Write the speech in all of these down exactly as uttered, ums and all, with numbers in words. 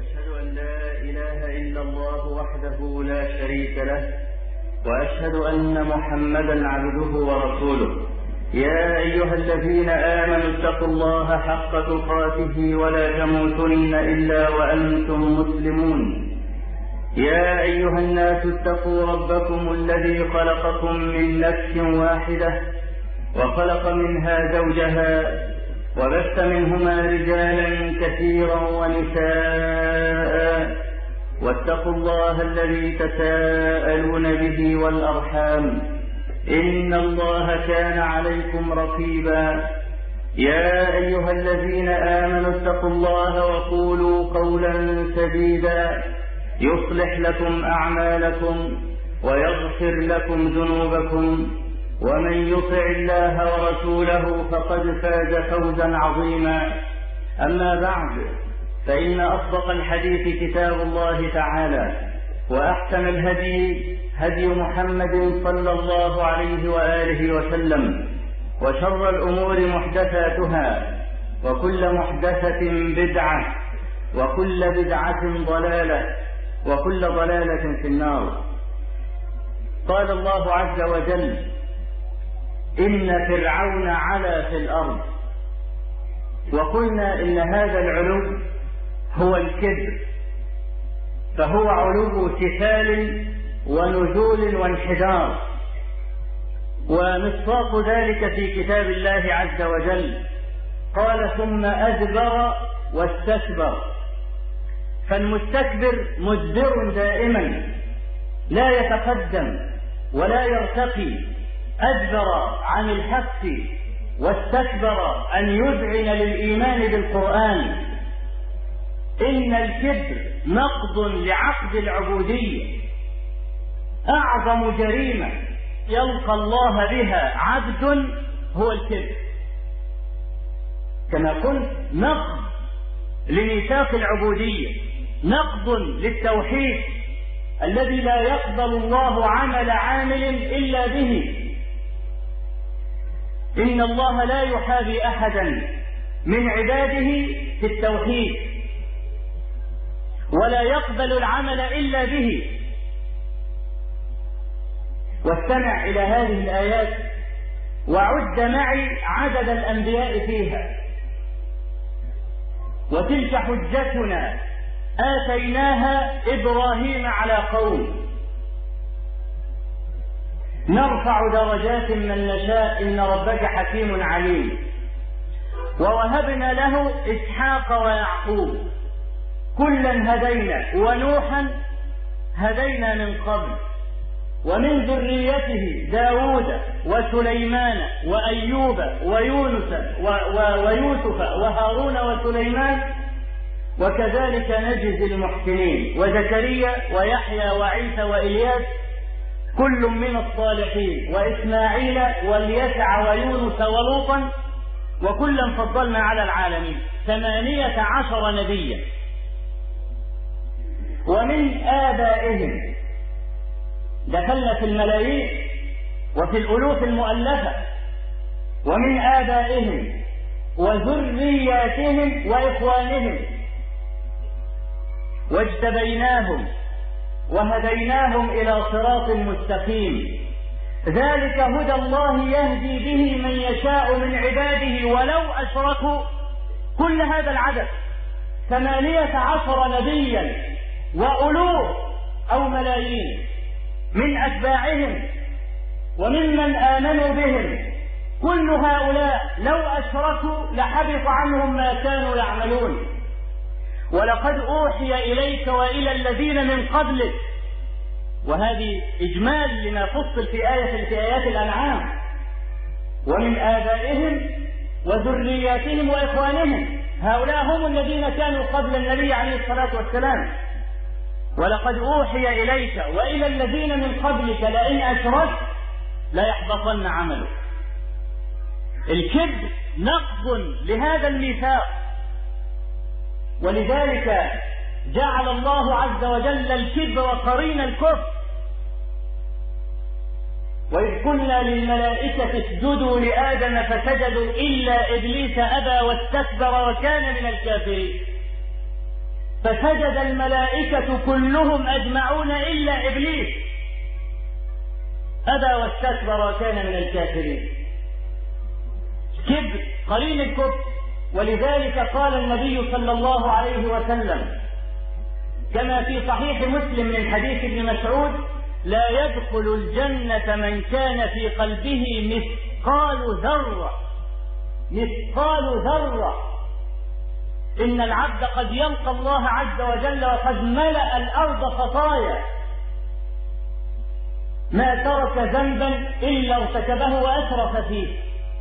أشهد أن لا إله إلا الله وحده لا شريك له، وأشهد أن محمدا عبده ورسوله. يا أيها الذين آمنوا اتقوا الله حق تقاته ولا تموتن إلا وأنتم مسلمون. يا أيها الناس اتقوا ربكم الذي خلقكم من نفس واحدة وخلق منها زوجها وبث منهما رجالا كثيرا ونساء، واتقوا الله الذي تساءلون به والأرحام، إن الله كان عليكم رقيبا. يا أيها الذين آمنوا اتقوا الله وقولوا قولا سديدا يصلح لكم أعمالكم ويغفر لكم ذنوبكم، ومن يطع الله ورسوله فقد فاز فوزا عظيما. أما بعد، فإن أصدق الحديث كتاب الله تعالى، وأحسن الهدي هدي محمد صلى الله عليه وآله وسلم، وشر الأمور محدثاتها، وكل محدثة بدعة، وكل بدعة ضلالة، وكل ضلالة في النار. قال الله عز وجل: إن فرعون علا في الأرض. وقلنا إن هذا العلو هو الكبر، فهو علو سفال ونزول وانحدار، ومصداق ذلك في كتاب الله عز وجل. قال: ثم أدبر واستكبر. فالمستكبر مدبر دائما، لا يتقدم ولا يرتقي، أدبر عن الحق واستكبر أن يذعن للإيمان بالقرآن. إن الكبر نقض لعقد العبودية، أعظم جريمة يلقى الله بها عبد هو الكبر. كما قلت، نقض لميثاق العبودية، نقض للتوحيد الذي لا يقبل الله عمل عامل إلا به. إن الله لا يحابي أحدا من عباده في التوحيد، ولا يقبل العمل إلا به. واستمع إلى هذه الآيات وعد معي عدد الأنبياء فيها. وتلك حجتنا آتيناها إبراهيم على قوم، نرفع درجات من نشاء إن ربك حكيم عليم. ووهبنا له إسحاق ويعقوب، كلا هدينا، ونوحا هدينا من قبل، ومن ذريته داود وسليمان وأيوب ويونس ويوسف وهارون وسليمان، وكذلك نجزي المحسنين، وزكريا ويحيى وعيسى وإلياس كل من الصالحين، وإسماعيل واليسع ويونس ولوطا، وكلا فضلنا على العالمين. ثمانية عشر نبيا. ومن آبائهم دخلنا في الملايين وفي الألوف المؤلفة. ومن آبائهم وذرياتهم وإخوانهم، واجتبيناهم وهديناهم إلى صراط مستقيم. ذلك هدى الله يهدي به من يشاء من عباده ولو أشركوا. كل هذا العدد ثمانية عشر نبيا وألوف أو ملايين من أتباعهم وممن آمنوا بهم، كل هؤلاء لو أشركوا لحبط عنهم ما كانوا يعملون. ولقد أوحي إليك وإلى الذين من قبلك، وهذه إجمال لما فصل في آية في آيات الأنعام. ومن آبائهم وذرياتهم وإخوانهم، هؤلاء هم الذين كانوا قبل النبي عليه الصلاة والسلام. ولقد أوحي إليك وإلى الذين من قبلك لئن أشركت ليحبطن عملك. الكبر نقض لهذا الميثاق، ولذلك جعل الله عز وجل الكبر قرين الكفر. وإذ قلنا للملائكة اسجدوا لآدم فسجدوا إلا إبليس أبى واستكبر وكان من الكافرين. فسجد الملائكة كلهم أجمعون إلا إبليس أبى واستكبر وكان من الكافرين. كبر قرين الكفر. ولذلك قال النبي صلى الله عليه وسلم كما في صحيح مسلم من حديث ابن مسعود: لا يدخل الجنة من كان في قلبه مثقال ذرة مثقال ذرة. إن العبد قد يلقى الله عز وجل وقد ملأ الأرض خطايا، ما ترك ذنبا إلا ارتكبه وأسرف فيه،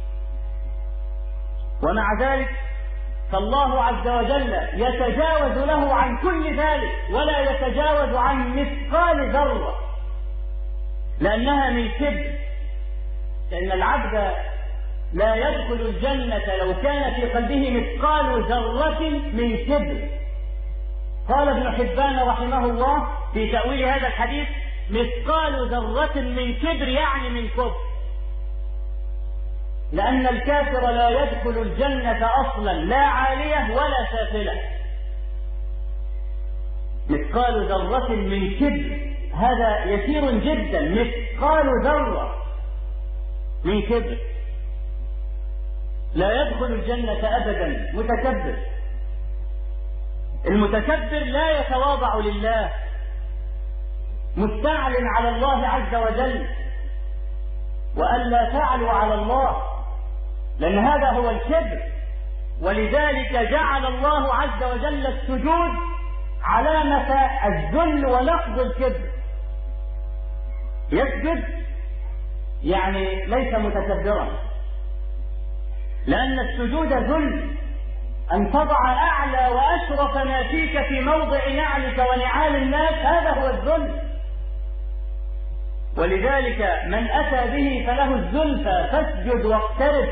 ومع ذلك فالله عز وجل يتجاوز له عن كل ذلك ولا يتجاوز عن مثقال ذرة، لأنها من كبر. لأن العبد لا يدخل الجنة لو كان في قلبه مثقال ذرة من كبر. قال ابن حبان رحمه الله في تأويل هذا الحديث: مثقال ذرة من كبر يعني من كفر، لأن الكافر لا يدخل الجنة أصلا لا عالية ولا سافلة. مثقال ذرة من كبر هذا يسير جدا، مثقال ذرة من كبر لا يدخل الجنة أبدا. متكبر، المتكبر لا يتواضع لله، مستعل على الله عز وجل، وألا تعلوا على الله، لأن هذا هو الكبر. ولذلك جعل الله عز وجل السجود علامة الذل ونقض الكبر. يسجد يعني ليس متكبرا، لأن السجود ذل، أن تضع أعلى وأشرف ما فيك في موضع نعلك ونعال الناس، هذا هو الذل. ولذلك من أتى به فله الزلفى فاسجد واقترب.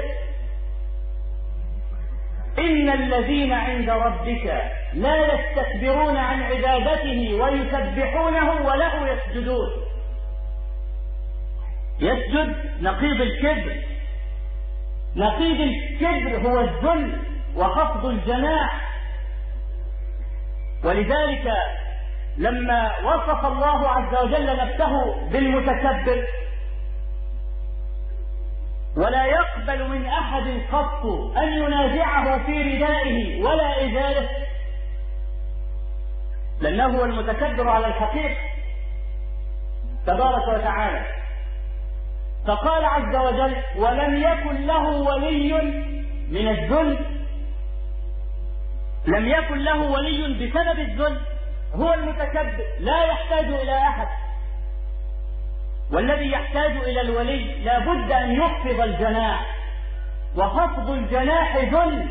إن الذين عند ربك لا يستكبرون عن عبادته ويسبحونه وله يسجدون. يسجد نقيض الكبر. نقيض الكبر هو الذل وخفض الجناح. ولذلك لما وصف الله عز وجل نفسه بالمتكبر: ولا يقبل من أحد قط أن ينازعه في ردائه ولا إزاره، لأنه هو المتكبر على الحقيقة تبارك وتعالى. فقال عز وجل: ولم يكن له ولي من الذل. لم يكن له ولي بسبب الذل. هو المتكبر لا يحتاج إلى أحد، والذي يحتاج إلى الولي لا بد أن يخفض الجناح، وخفض الجناح ذل،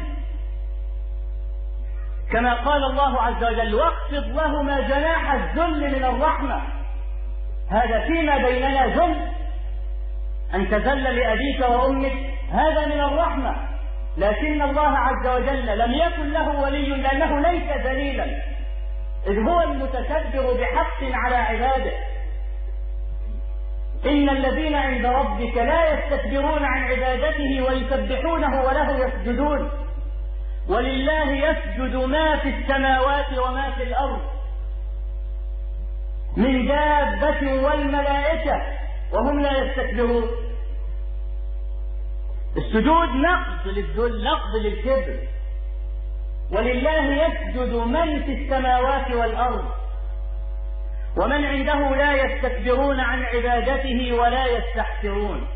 كما قال الله عز وجل: واخفض لهما جناح الذل من الرحمة. هذا فيما بيننا ذل، أن تذل لأبيك وأمك، هذا من الرحمة. لكن الله عز وجل لم يكن له ولي لأنه ليس ذليلا، إذ هو المتكبر بحق على عباده. إن الذين عند ربك لا يستكبرون عن عبادته ويسبحونه وله يسجدون. ولله يسجد ما في السماوات وما في الأرض من دابة والملائكة وهم لا يستكبرون. السجود نقض للذل، نقض للكبر. ولله يسجد من في السماوات والأرض ومن عنده لا يستكبرون عن عبادته ولا يستحسرون.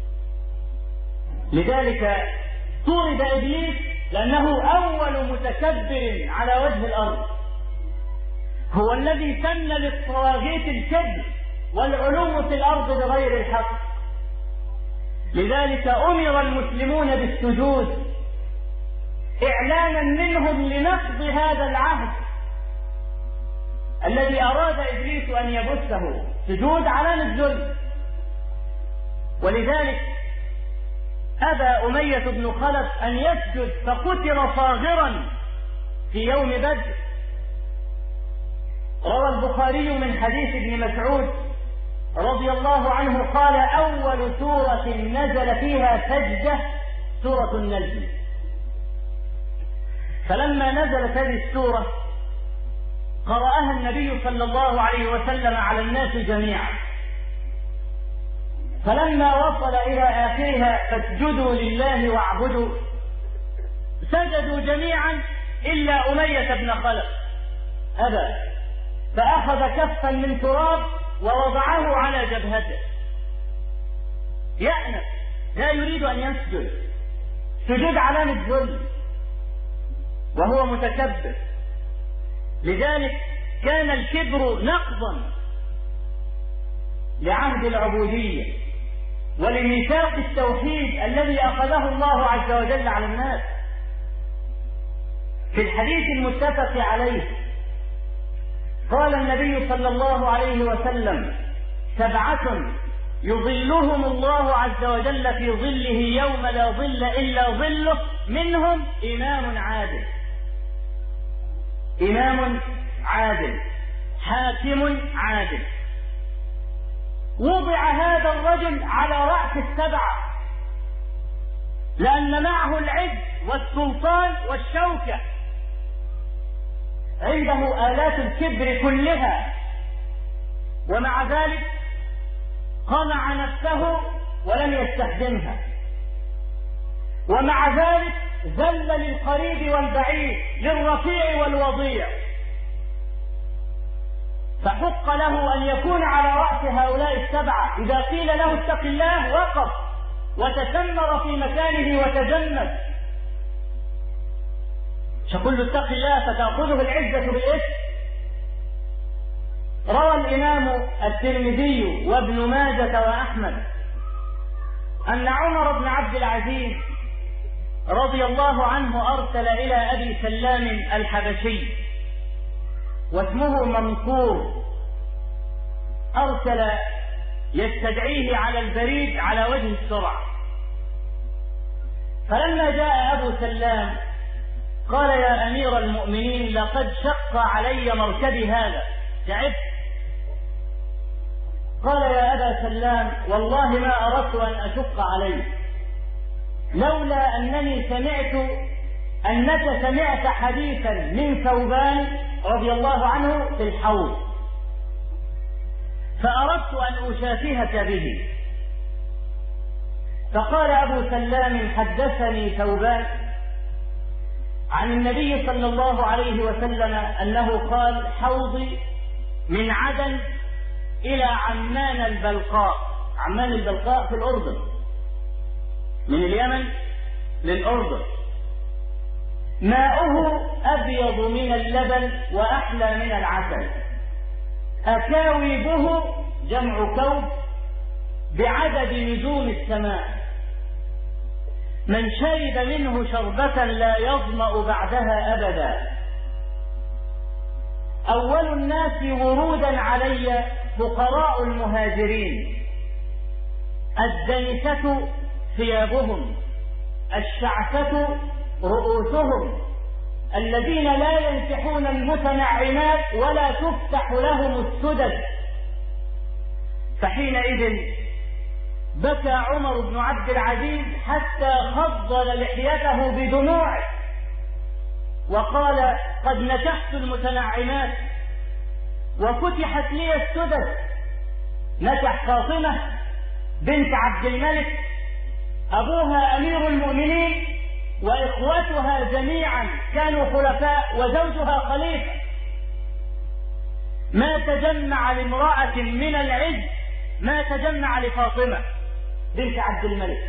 لذلك طرد إبليس لأنه أول متكبر على وجه الأرض، هو الذي سن للطواغيت الكبر والعلو في الأرض بغير الحق. لذلك أمر المسلمون بالسجود إعلانا منهم لنقض هذا العهد الذي أراد إبليس أن يبثه، سجود علامة الذل. ولذلك أبى أمية بن خلف أن يسجد فقتل صاغرا في يوم بدر. روى البخاري من حديث ابن مسعود رضي الله عنه قال: أول سورة نزل فيها سجدة سورة النجم. فلما نزلت هذه السورة قرأها النبي صلى الله عليه وسلم على الناس جميعا، فلما وصل إلى آخرها فاسجدوا لله واعبدوا، سجدوا جميعا إلا أمية بن خلف أبى، فأخذ كفا من تراب ووضعه على جبهته يأنف، لا يريد أن يسجد، سجود علامة ذل وهو متكبر. لذلك كان الكبر نقضا لعهد العبودية ولميثاق التوحيد الذي أخذه الله عز وجل على الناس. في الحديث المتفق عليه قال النبي صلى الله عليه وسلم: سبعة يظلهم الله عز وجل في ظله يوم لا ظل إلا ظله، منهم إمام عادل، إمام عادل، حاكم عادل. وضع هذا الرجل على رأس السبعة لأن معه العز والسلطان والشوكة، عنده آلات الكبر كلها، ومع ذلك قمع نفسه ولم يستخدمها، ومع ذلك ذل للقريب والبعيد، للرفيع والوضيع. فحق له أن يكون على رأس هؤلاء السبعة، إذا قيل له اتق الله وقف وتسمر في مكانه وتجمد. شقل اتق الله فتأخذه العزة بالإثم. روى الإمام الترمذي وابن ماجة وأحمد أن عمر بن عبد العزيز رضي الله عنه أرسل إلى أبي سلام الحبشي واسمه منصور، أرسل يستدعيه على البريد على وجه السرعة. فلما جاء أبو سلام قال: يا أمير المؤمنين، لقد شق علي مركبي هذا، تعبت. قال: يا أبا سلام، والله ما أردت أن أشق عليك، لولا أنني سمعت أنك سمعت حديثا من ثوبان رضي الله عنه في الحوض، فأردت أن أشافهك به. فقال أبو سلام: حدثني ثوبان عن النبي صلى الله عليه وسلم أنه قال: حوضي من عدن إلى عمان البلقاء. عمان البلقاء في الأردن، من اليمن للأردن، ماؤه أبيض من اللبن وأحلى من العسل، أكاويبه جمع كوب بعدد نجوم السماء، من شرب منه شربة لا يظمأ بعدها أبدا. أول الناس ورودا علي فقراء المهاجرين، الدنسة ثيابهم، الشعثة رؤوسهم، الذين لا ينكحون المتنعمات ولا تفتح لهم السدد. فحينئذ بكى عمر بن عبد العزيز حتى خضل لحيته بدموعه وقال: قد نكحت المتنعمات وفتحت لي السدد. نكح فاطمة بنت عبد الملك، أبوها أمير المؤمنين وإخوتها جميعا كانوا خلفاء وزوجها خليفة. ما تجمع لامرأة من العز ما تجمع لفاطمة بنت عبد الملك.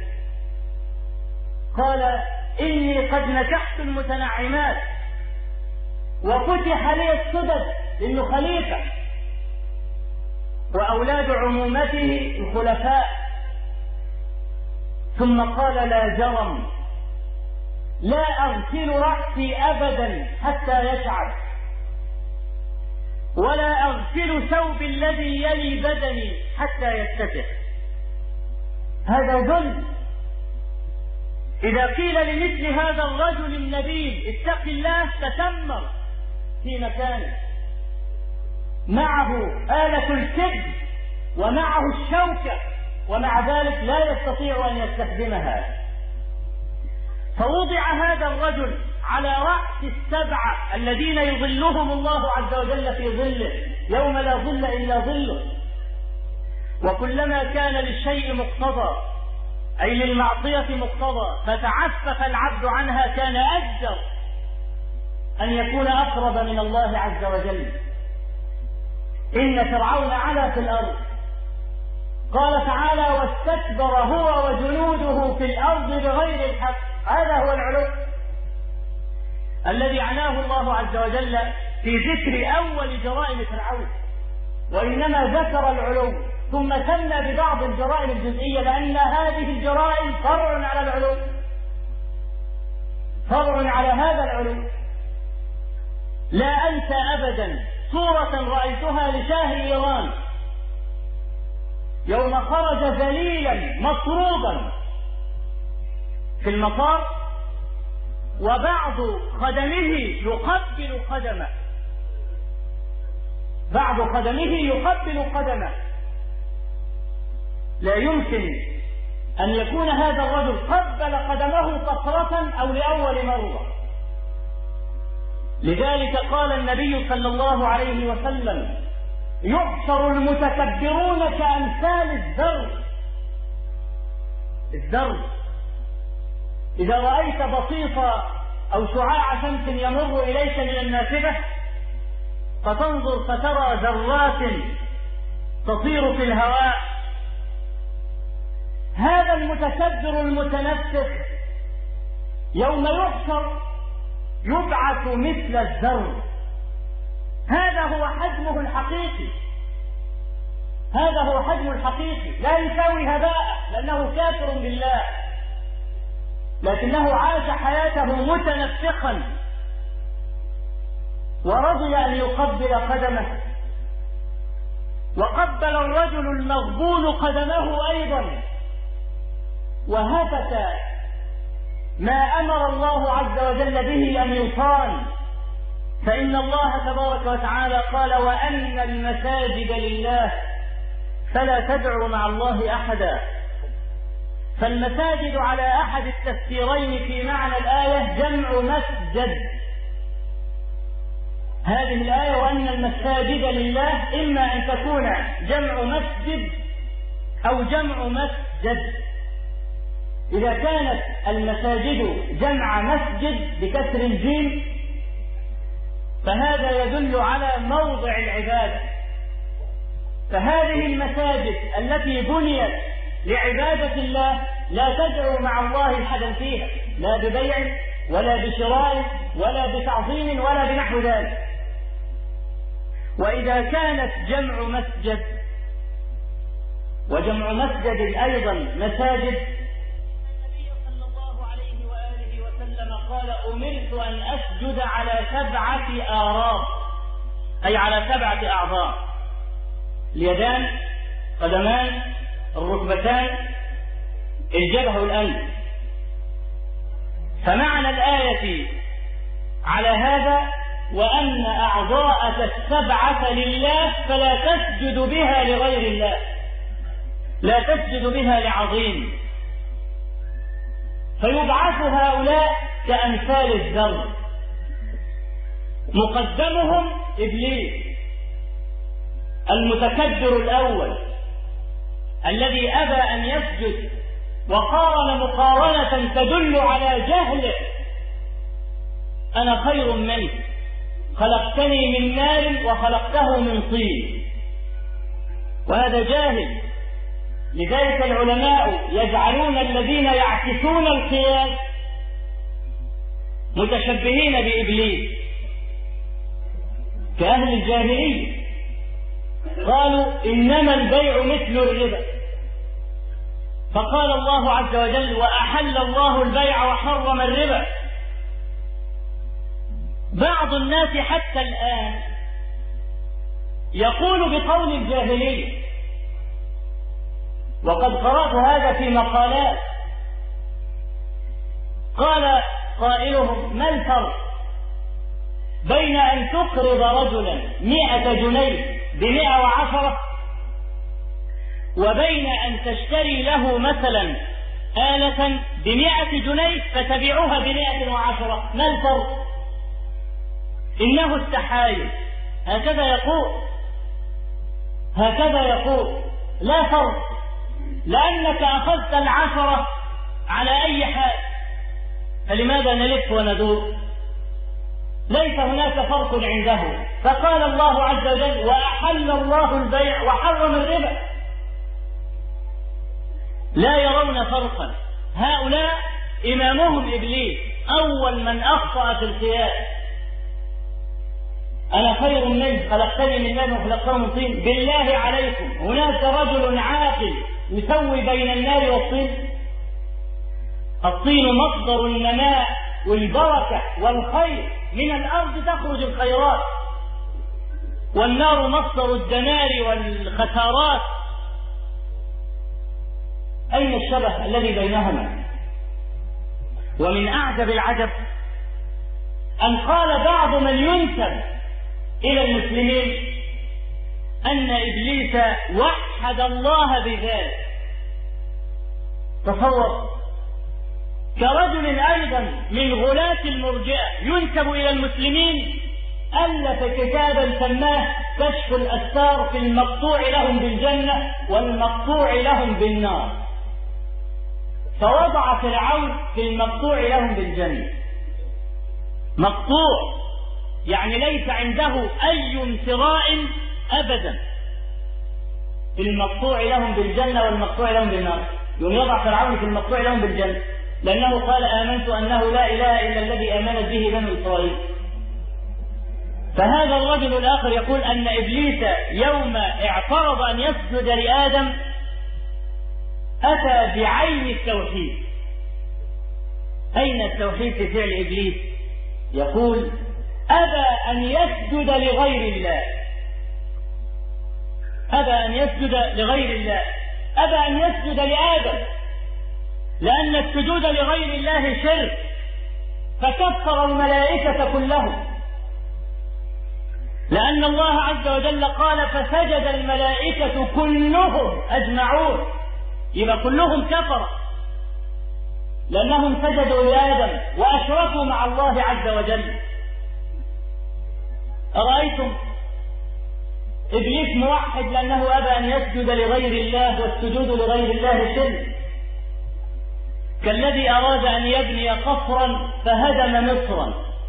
قال: إني قد نكحت المتنعمات وفتح لي السدد، لأنه خليفة وأولاد عمومته الخلفاء. ثم قال: لا جرم، لا أغسل رأسي أبدا حتى يشعر، ولا أغسل ثوب الذي يلي بدني حتى يتسخ. هذا ذل. إذا قيل لمثل هذا الرجل النبيل اتق الله تسمر في مكانه، معه آلة الكذب ومعه الشوكة، ومع ذلك لا يستطيع أن يستخدمها. فوضع هذا الرجل على رأس السبعة الذين يظلهم الله عز وجل في ظله يوم لا ظل إلا ظله. وكلما كان للشيء مقتضى أي للمعصية مقتضى فتعفف العبد عنها كان أجدر أن يكون أقرب من الله عز وجل. إن فرعون علا في الأرض، قال تعالى واستكبر هو وجنوده في الأرض بغير الحق. هذا هو العلو الذي عناه الله عز وجل في ذكر أول جرائم فرعون، وإنما ذكر العلو ثم ثنى ببعض الجرائم الجزئية لأن هذه الجرائم فرع على العلو، فرع على هذا العلو. لا أنسى أبدا صورة رأيتها لشاه إيران يوم خرج ذليلا مطرودا في المطار وبعض خدمه يقبل قدمه، بعض خدمه يقبل قدمه. لا يمكن أن يكون هذا الرجل قبل قدمه طفرة أو لأول مرة. لذلك قال النبي صلى الله عليه وسلم يحشر المتكبرون كأمثال الذر. الذر إذا رأيت بسيط أو شعاع شمس يمر إليك من النافذة فتنظر فترى ذرات تطير في الهواء، هذا المتكبر المتنفخ يوم يحشر يبعث مثل الذر. هذا هو حجمه الحقيقي، هذا هو حجمه الحقيقي. لا يساوي هباء لأنه كافر بالله، لكنه عاش حياته متنفخا ورضي أن يقبل قدمه. وقبل الرجل المغبون قدمه أيضا وهتك ما أمر الله عز وجل به أن يصان، فإن الله تبارك وتعالى قال وأن المساجد لله فلا تدعوا مع الله أحدا. فالمساجد على أحد التفسيرين في معنى الآية جمع مسجد. هذه الآية وأن المساجد لله إما أن تكون جمع مسجد أو جمع مسجد. إذا كانت المساجد جمع مسجد بكسر الجيم فهذا يدل على موضع العبادة. فهذه المساجد التي بنيت لعبادة الله لا تدعو مع الله أحدا فيها، لا ببيع ولا بشراء ولا بتعظيم ولا بنحو ذلك. وإذا كانت جمع مسجد وجمع مسجد أيضا مساجد، النبي صلى الله عليه وآله وسلم قال أمرت أن أسجد على سبعة آراض، أي على سبعة أعضاء: اليدان، قدمان، الركبتان، الجبهة والأنف. فمعنى الآية على هذا وأن أعضاءك السبعة لله فلا تسجد بها لغير الله، لا تسجد بها لعظيم. فيبعث هؤلاء كأمثال الذر، مقدمهم إبليس المتكبر الأول الذي أبى أن يسجد وقارن مقارنة تدل على جهله: أنا خير منك، خلقتني من نار وخلقته من طين. وهذا جاهل. لذلك العلماء يجعلون الذين يعكسون القياس متشبهين بإبليس كأهل الجاهلية. قالوا إنما البيع مثل الربا، فقال الله عز وجل وأحل الله البيع وحرم الربا. بعض الناس حتى الآن يقول بقول الجاهلية، وقد قرأت هذا في مقالات. قال قائلهم: ما الفرق بين أن تقرض رجلا مئة جنيه بمئة وعشرة وبين أن تشتري له مثلا آلة بمئة جنيه فتبيعها بمئة وعشرة، ما الفرق؟ إنه التحايل، هكذا يقول هكذا يقول لا فرق، لأنك أخذت العشرة على أي حال، فلماذا نلف وندور؟ ليس هناك فرق عنده. فقال الله عز وجل: وأحل الله البيع وحرم الربا. لا يرون فرقا. هؤلاء إمامهم إبليس أول من أخطأ في القياس. أنا خير منه، خلقتني من نار وخلقته من طين. بالله عليكم، هناك رجل عاقل يسوي بين النار والطين؟ الطين مصدر النماء والبركة والخير، من الأرض تخرج الخيرات، والنار مصدر الدمار والخسارات. أين الشبه الذي بينهما؟ ومن أعجب العجب أن قال بعض من ينسب إلى المسلمين أن إبليس وحد الله بذلك. تصور، كرجل أيضا من غلاة المرجئة ينسب إلى المسلمين ألف كتابا سماه كشف الأستار في المقطوع لهم بالجنة والمقطوع لهم بالنار، فوضع فرعون في المقطوع لهم بالجنة. مقطوع يعني ليس عنده أي امتراء أبدا، في المقطوع لهم بالجنة والمقطوع لهم بالنار. يوم يضع فرعون في المقطوع لهم بالجنة لأنه قال: آمنت أنه لا إله إلا الذي آمنت به بنو إسرائيل. فهذا الرجل الآخر يقول أن إبليس يوم اعترض أن يسجد لآدم أتى بعين التوحيد. أين التوحيد في فعل إبليس؟ يقول: أبى أن يسجد لغير الله، أبى أن يسجد لغير الله، أبى أن يسجد لآدم، لأن السجود لغير الله شرك، فكفر الملائكة كلهم، لأن الله عز وجل قال: فسجد الملائكة كلهم أجمعون، يبقى كلهم كفر لأنهم سجدوا لآدم وأشركوا مع الله عز وجل. أرأيتم؟ إبليس موحد لأنه أبى أن يسجد لغير الله، والسجود لغير الله شرك. كالذي أراد أن يبني قصرا فهدم مصرا،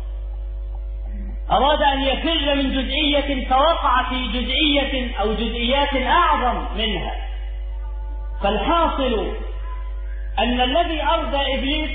أراد أن يفر من جزئية فوقع في جزئية أو جزئيات أعظم منها. فالحاصل أن الذي أردى إبليس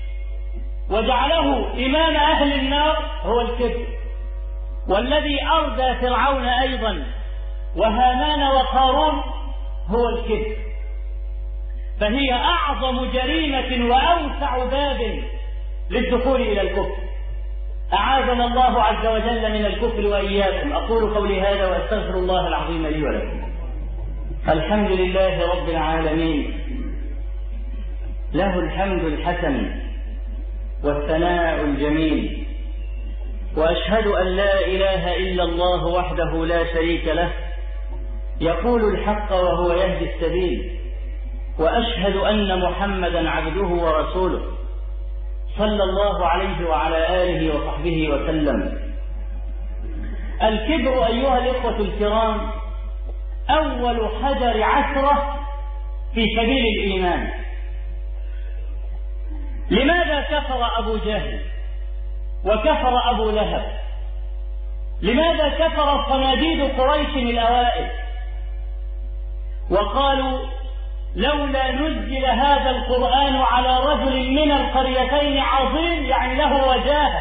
وجعله إمام أهل النار هو الكبر، والذي أردى فرعون أيضا وهامان وقارون هو الكبر. فهي أعظم جريمة وأوسع باب للدخول إلى الكفر. أعاذنا الله عز وجل من الكفر وإياكم. أقول قولي هذا وأستغفر الله العظيم لي ولكم. الحمد لله رب العالمين، له الحمد الحسن والثناء الجميل، وأشهد أن لا إله إلا الله وحده لا شريك له، يقول الحق وهو يهدي السبيل، وأشهد أن محمدا عبده ورسوله صلى الله عليه وعلى آله وصحبه وسلم. الكبر أيها الإخوة الكرام أول حجر عثرة في سبيل الإيمان. لماذا كفر أبو جهل وكفر أبو لهب؟ لماذا كفر صناديد قريش الأوائل وقالوا: لولا نزل هذا القرآن على رجل من القريتين عظيم، يعني له وجاهة،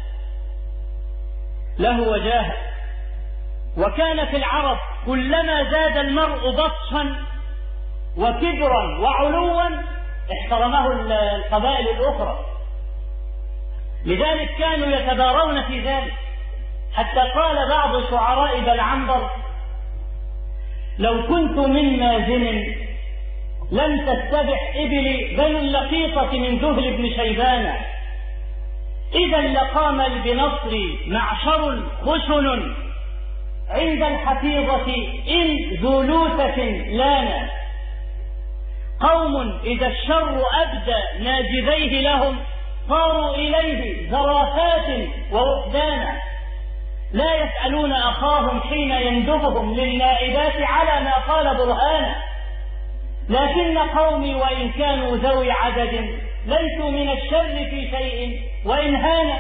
له وجاهة. وكان في العرب كلما زاد المرء بطشا وكبرا وعلوا احترمه القبائل الأخرى، لذلك كانوا يتبارون في ذلك، حتى قال بعض شعراء بلعنبر: لو كنت من مازن لم تستبح إبلي بل اللقيطة من ذهل بن شيبان، إذا لقام بنصري معشر خشن عند الحفيظة إن ذو لوثة لانا. قوم إذا الشر أبدى ناجذيه لهم صاروا إليه زرافات ووحدانا، لا يسألون أخاهم حين يندبهم للنائبات على ما قال برهانا. لكن قومي وإن كانوا ذوي عدد ليسوا من الشر في شيء وإن هانا،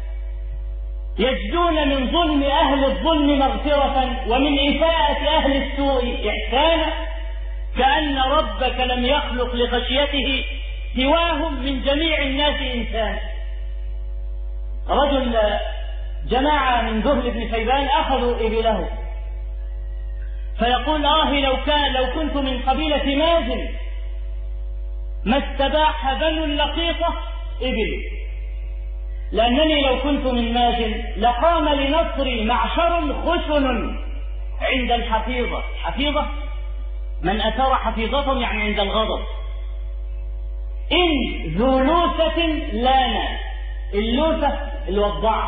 يجدون من ظلم أهل الظلم مغفرة ومن إساءة أهل السوء إحسانا، كأن ربك لم يخلق لخشيته سواهم من جميع الناس إنسان. رجل جماعة من ذهل بن شيبان أخذوا إبله، فيقول آه لو كان لو كنت من قبيلة مازن ما استباح بنو اللقيطة إبلي، لأنني لو كنت من مازن لقام لنصري معشر خشن عند الحفيظة. حفيظة من أثار حفيظتهم يعني عند الغضب. إن ذو لوثة لانا، اللوثة الوضع،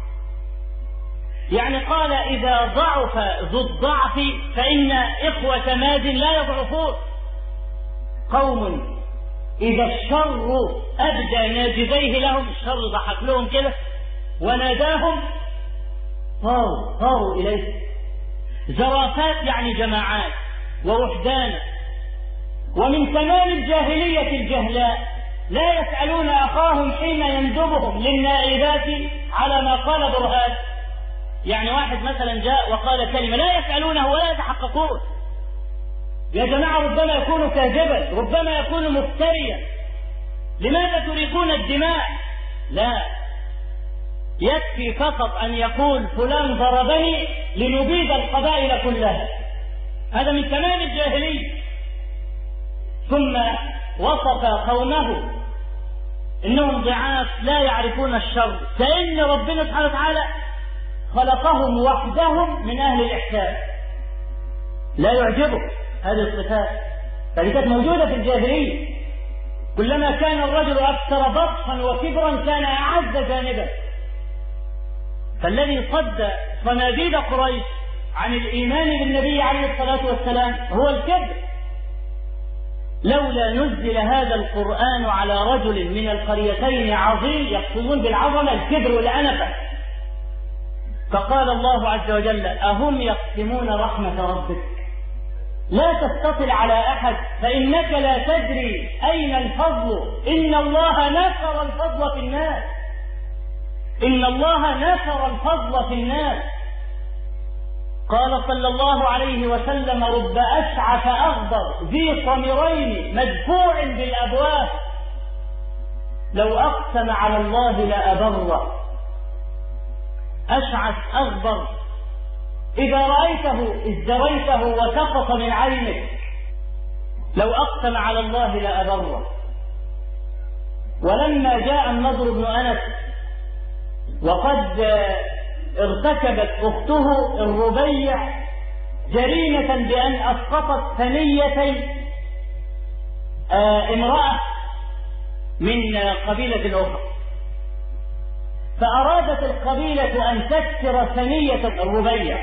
يعني قال إذا ضعف ذو الضعف فإن إخوة مازن لا يضعفون. قوم إذا الشر أبدى ناجذيه لهم، الشر ضحك لهم كده وناداهم صاروا صاروا إليه زرافات يعني جماعات ووحدانا. ومن تمام الجاهلية الجهلاء لا يسألون أخاهم حين يندبهم للنائبات على ما قال برهان. يعني واحد مثلا جاء وقال كلمة لا يسألونه ولا يتحققون. يا جماعة ربما يكون كاذبا، ربما يكون مفتريا، لماذا تريقون الدماء؟ لا، يكفي فقط أن يقول فلان ضربني لنبيد القبائل كلها. هذا من تمام الجاهلية. ثم وصف قومه إنهم ضعاف لا يعرفون الشر، كأن ربنا سبحانه وتعالى خلقهم وحدهم من أهل الإحسان. لا يعجبه هذه الصفات، فهذه كانت موجودة في الجاهلية. كلما كان الرجل أكثر بطشا وكبرا كان أعز جانبا. فالذي صد صناديد قريش عن الإيمان بالنبي عليه الصلاة والسلام هو الكبر. لولا نزل هذا القرآن على رجل من القريتين عظيم، يقصدون بالعظمة الكبر والأنفة. فقال الله عز وجل أهم يقسمون رحمة ربك لا تستطل على أحد فإنك لا تدري أين الفضل، إن الله نشر الفضل في الناس، إن الله نشر الفضل في الناس. قال صلى الله عليه وسلم رب أشعث أغبر ذي صمرين مدفوع بالأبواب لو أقسم على الله لأبره. أشعث أغبر إذا رأيته ازدريته وسقط من عينك، لو أقسم على الله لأبره. ولما جاء النضر بن أنس وقد ارتكبت أخته الربيع جريمة بأن أسقطت ثنيتي امرأة من قبيلة أخرى، فأرادت القبيلة أن تكسر ثنية الربيع،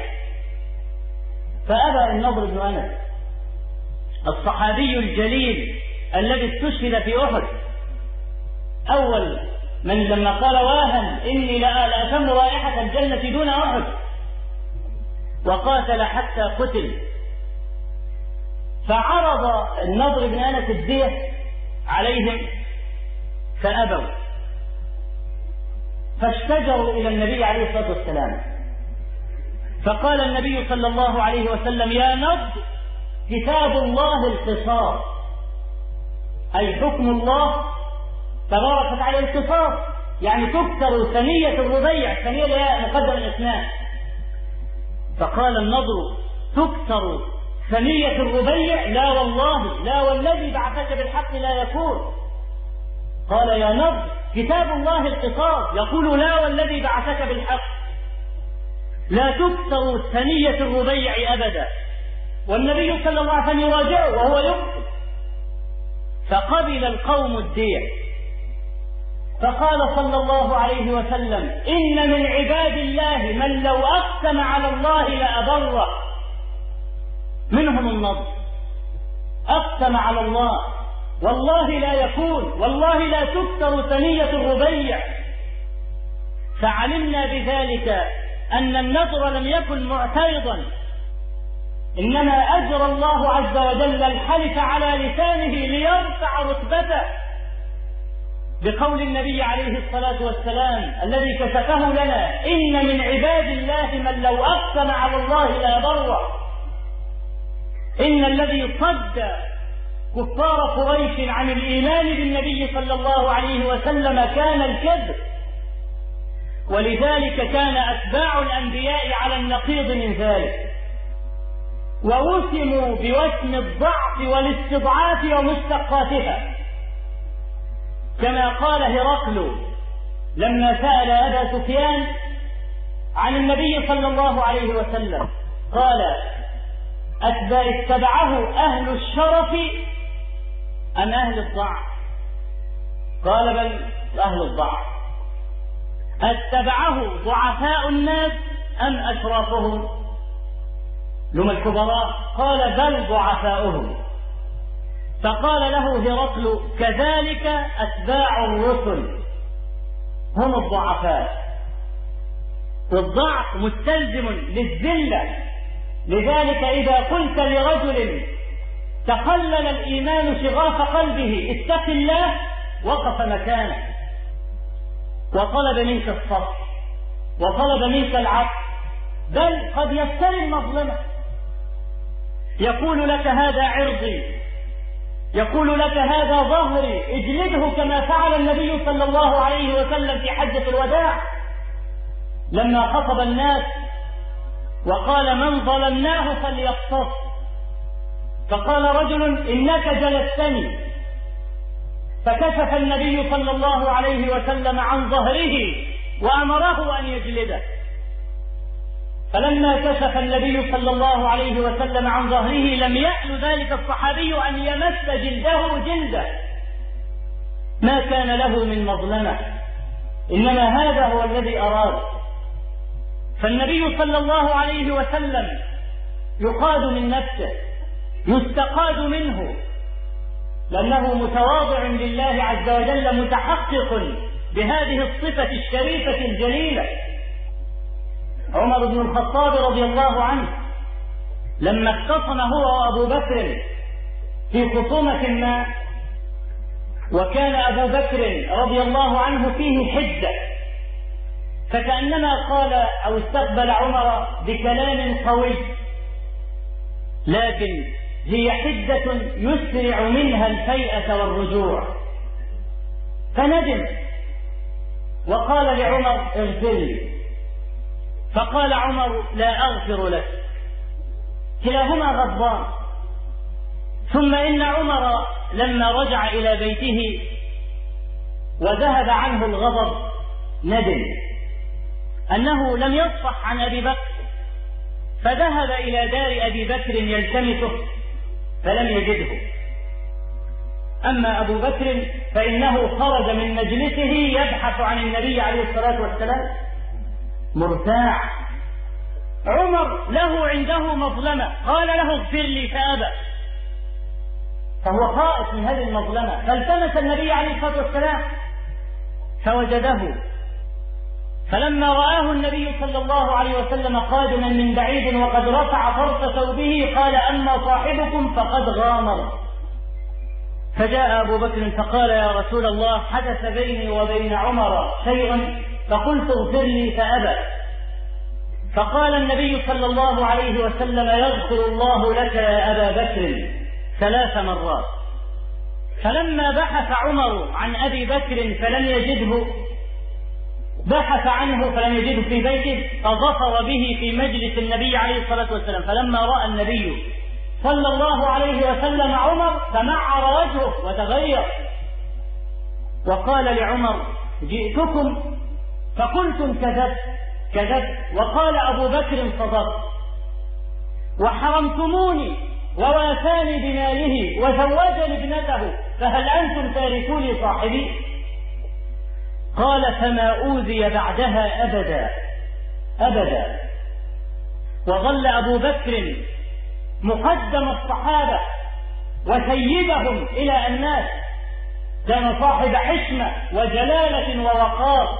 فأبى النضر بن أنس الصحابي الجليل الذي استشهد في أحد، أول من لما قال واهن إني لأشم رائحة الجنة دون أحد، وقاتل حتى قتل. فعرض النضر بن أنس الدية عليهم فأبوا، فاشتجروا إلى النبي عليه الصلاة والسلام، فقال النبي صلى الله عليه وسلم يا نضر كتاب الله القصاص، أي حكم الله تبارك وتعالى القصاص، يعني تكسر ثنية الربيع، ثنية لها مقدم الإثنان. فقال النضر تكسر ثنية الربيع؟ لا والله، لا والذي بعثك بالحق لا يكون. قال يا نضر كتاب الله القصاص، يقول لا والذي بعثك بالحق لا تكسر ثنية الربيع أبدا. والنبي صلى الله عليه وسلم يراجعه وهو يقتل، فقبل القوم الدية. فقال صلى الله عليه وسلم إن من عباد الله من لو أقسم على الله لأبره، منهم النضر. أقسم على الله والله لا يكون، والله لا تكسر ثنية الربيع. فعلمنا بذلك أن النذر لم يكن معترضا، إنما أجرى الله عز وجل الحلف على لسانه ليرفع رتبته، بقول النبي عليه الصلاة والسلام الذي كشفه لنا: إن من عباد الله من لو أقسم على الله لا برع. إن الذي صد كفار قريش عن الإيمان بالنبي صلى الله عليه وسلم كان الكذب، ولذلك كان أتباع الأنبياء على النقيض من ذلك، ووسموا بوسم الضعف والاستضعاف ومشتقاتها، كما قال هرقل لما سأل أبا سفيان عن النبي صلى الله عليه وسلم، قال: اتبعه أهل الشرف أم أهل الضعف؟ قال: بل أهل الضعف. اتبعه ضعفاء الناس أم أشرافهم؟ لهم الكبراء؟ قال: بل ضعفاؤهم. فقال له هرقل: كذلك أتباع الرسل هم الضعفاء، والضعف مستلزم للذلة. لذلك إذا قلت لرجل تخلل الإيمان شغاف قلبه اتق الله، وقف مكانه وطلب منك الصبر وطلب منك العفو، بل قد يفتري المظلمة، يقول لك: هذا عرضي، يقول لك: هذا ظهري، اجلده، كما فعل النبي صلى الله عليه وسلم في حجة الوداع لما خطب الناس وقال: من ظلمناه فليقتص. فقال رجل: إنك جلستني. فكشف النبي صلى الله عليه وسلم عن ظهره وأمره أن يجلده. فلما كشف النبي صلى الله عليه وسلم عن ظهره لم يأل ذلك الصحابي أن يمس جلده جلده، ما كان له من مظلمة، إنما هذا هو الذي أراد. فالنبي صلى الله عليه وسلم يقاد من نفسه، يستقاد منه، لأنه متواضع لله عز وجل، متحقق بهذه الصفة الشريفة الجليلة. عمر بن الخطاب رضي الله عنه لما اختصم هو وأبو بكر في خصومة ما، وكان أبو بكر رضي الله عنه فيه حدة، فكأنما قال أو استقبل عمر بكلام قوي، لكن هي حدة يسرع منها الفيئة والرجوع، فندم وقال لعمر: اغفر لي. فقال عمر: لا أغفر لك. كلاهما غضبان. ثم إن عمر لما رجع إلى بيته وذهب عنه الغضب ندم أنه لم يصفح عن أبي بكر، فذهب إلى دار أبي بكر يلتمسه فلم يجده. أما أبو بكر فإنه خرج من مجلسه يبحث عن النبي عليه الصلاة والسلام مرتاع. عمر له عنده مظلمة، قال له: اغفر لي، فأبى، فهو خائف من هذه المظلمة، فالتمس النبي عليه الصلاة والسلام فوجده. فلما رآه النبي صلى الله عليه وسلم قادما من بعيد وقد رفع طرف ثوبه قال: أما صاحبكم فقد غامر. فجاء أبو بكر فقال: يا رسول الله، حدث بيني وبين عمر شيء فقلت اغفر لي فأبى. فقال النبي صلى الله عليه وسلم: يغفر الله لك يا أبا بكر ثلاث مرات. فلما بحث عمر عن أبي بكر فلم يجده، بحث عنه فلم يجده في بيته، فظفر به في مجلس النبي عليه الصلاة والسلام. فلما رأى النبي صلى الله عليه وسلم عمر تمعر وجهه وتغير، وقال لعمر: جئتكم فقلتم كذبت كذبت وقال أبو بكر صدقت، وحرمتموني ووافاني بماله وزوجني ابنته، فهل أنتم تاركوني صاحبي؟ قال: فما أوذي بعدها أبدا أبدا. وظل أبو بكر مقدم الصحابة وسيدهم إلى الناس، كان صاحب حشمة وجلالة ووقار.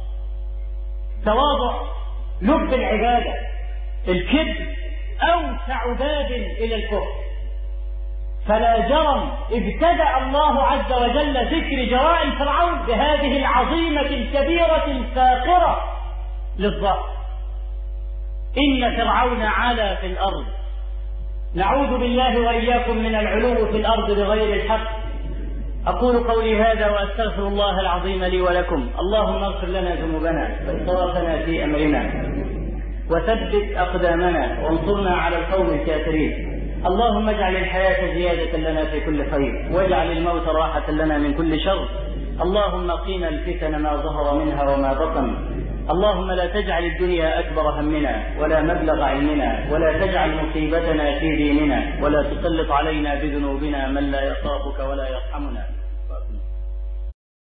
تواضع لب العبادة. الكبر أوسع باب إلى الكفر، فلا جرم ابتدأ الله عز وجل ذكر جرائم فرعون بهذه العظيمة الكبيرة الفاقرة للظهر. إن فرعون علا في الأرض. نعوذ بالله وإياكم من العلو في الأرض بغير الحق. أقول قولي هذا وأستغفر الله العظيم لي ولكم. اللهم اغفر لنا ذنوبنا وإسرافنا في أمرنا وثبت أقدامنا وانصرنا على القوم الكافرين. اللهم اجعل الحياة زيادة لنا في كل خير واجعل الموت راحة لنا من كل شر. اللهم قنا الفتن ما ظهر منها وما بطن. اللهم لا تجعل الدنيا أكبر همنا ولا مبلغ علمنا ولا تجعل مصيبتنا في ديننا ولا تسلط علينا بذنوبنا من لا يخافك ولا يرحمنا.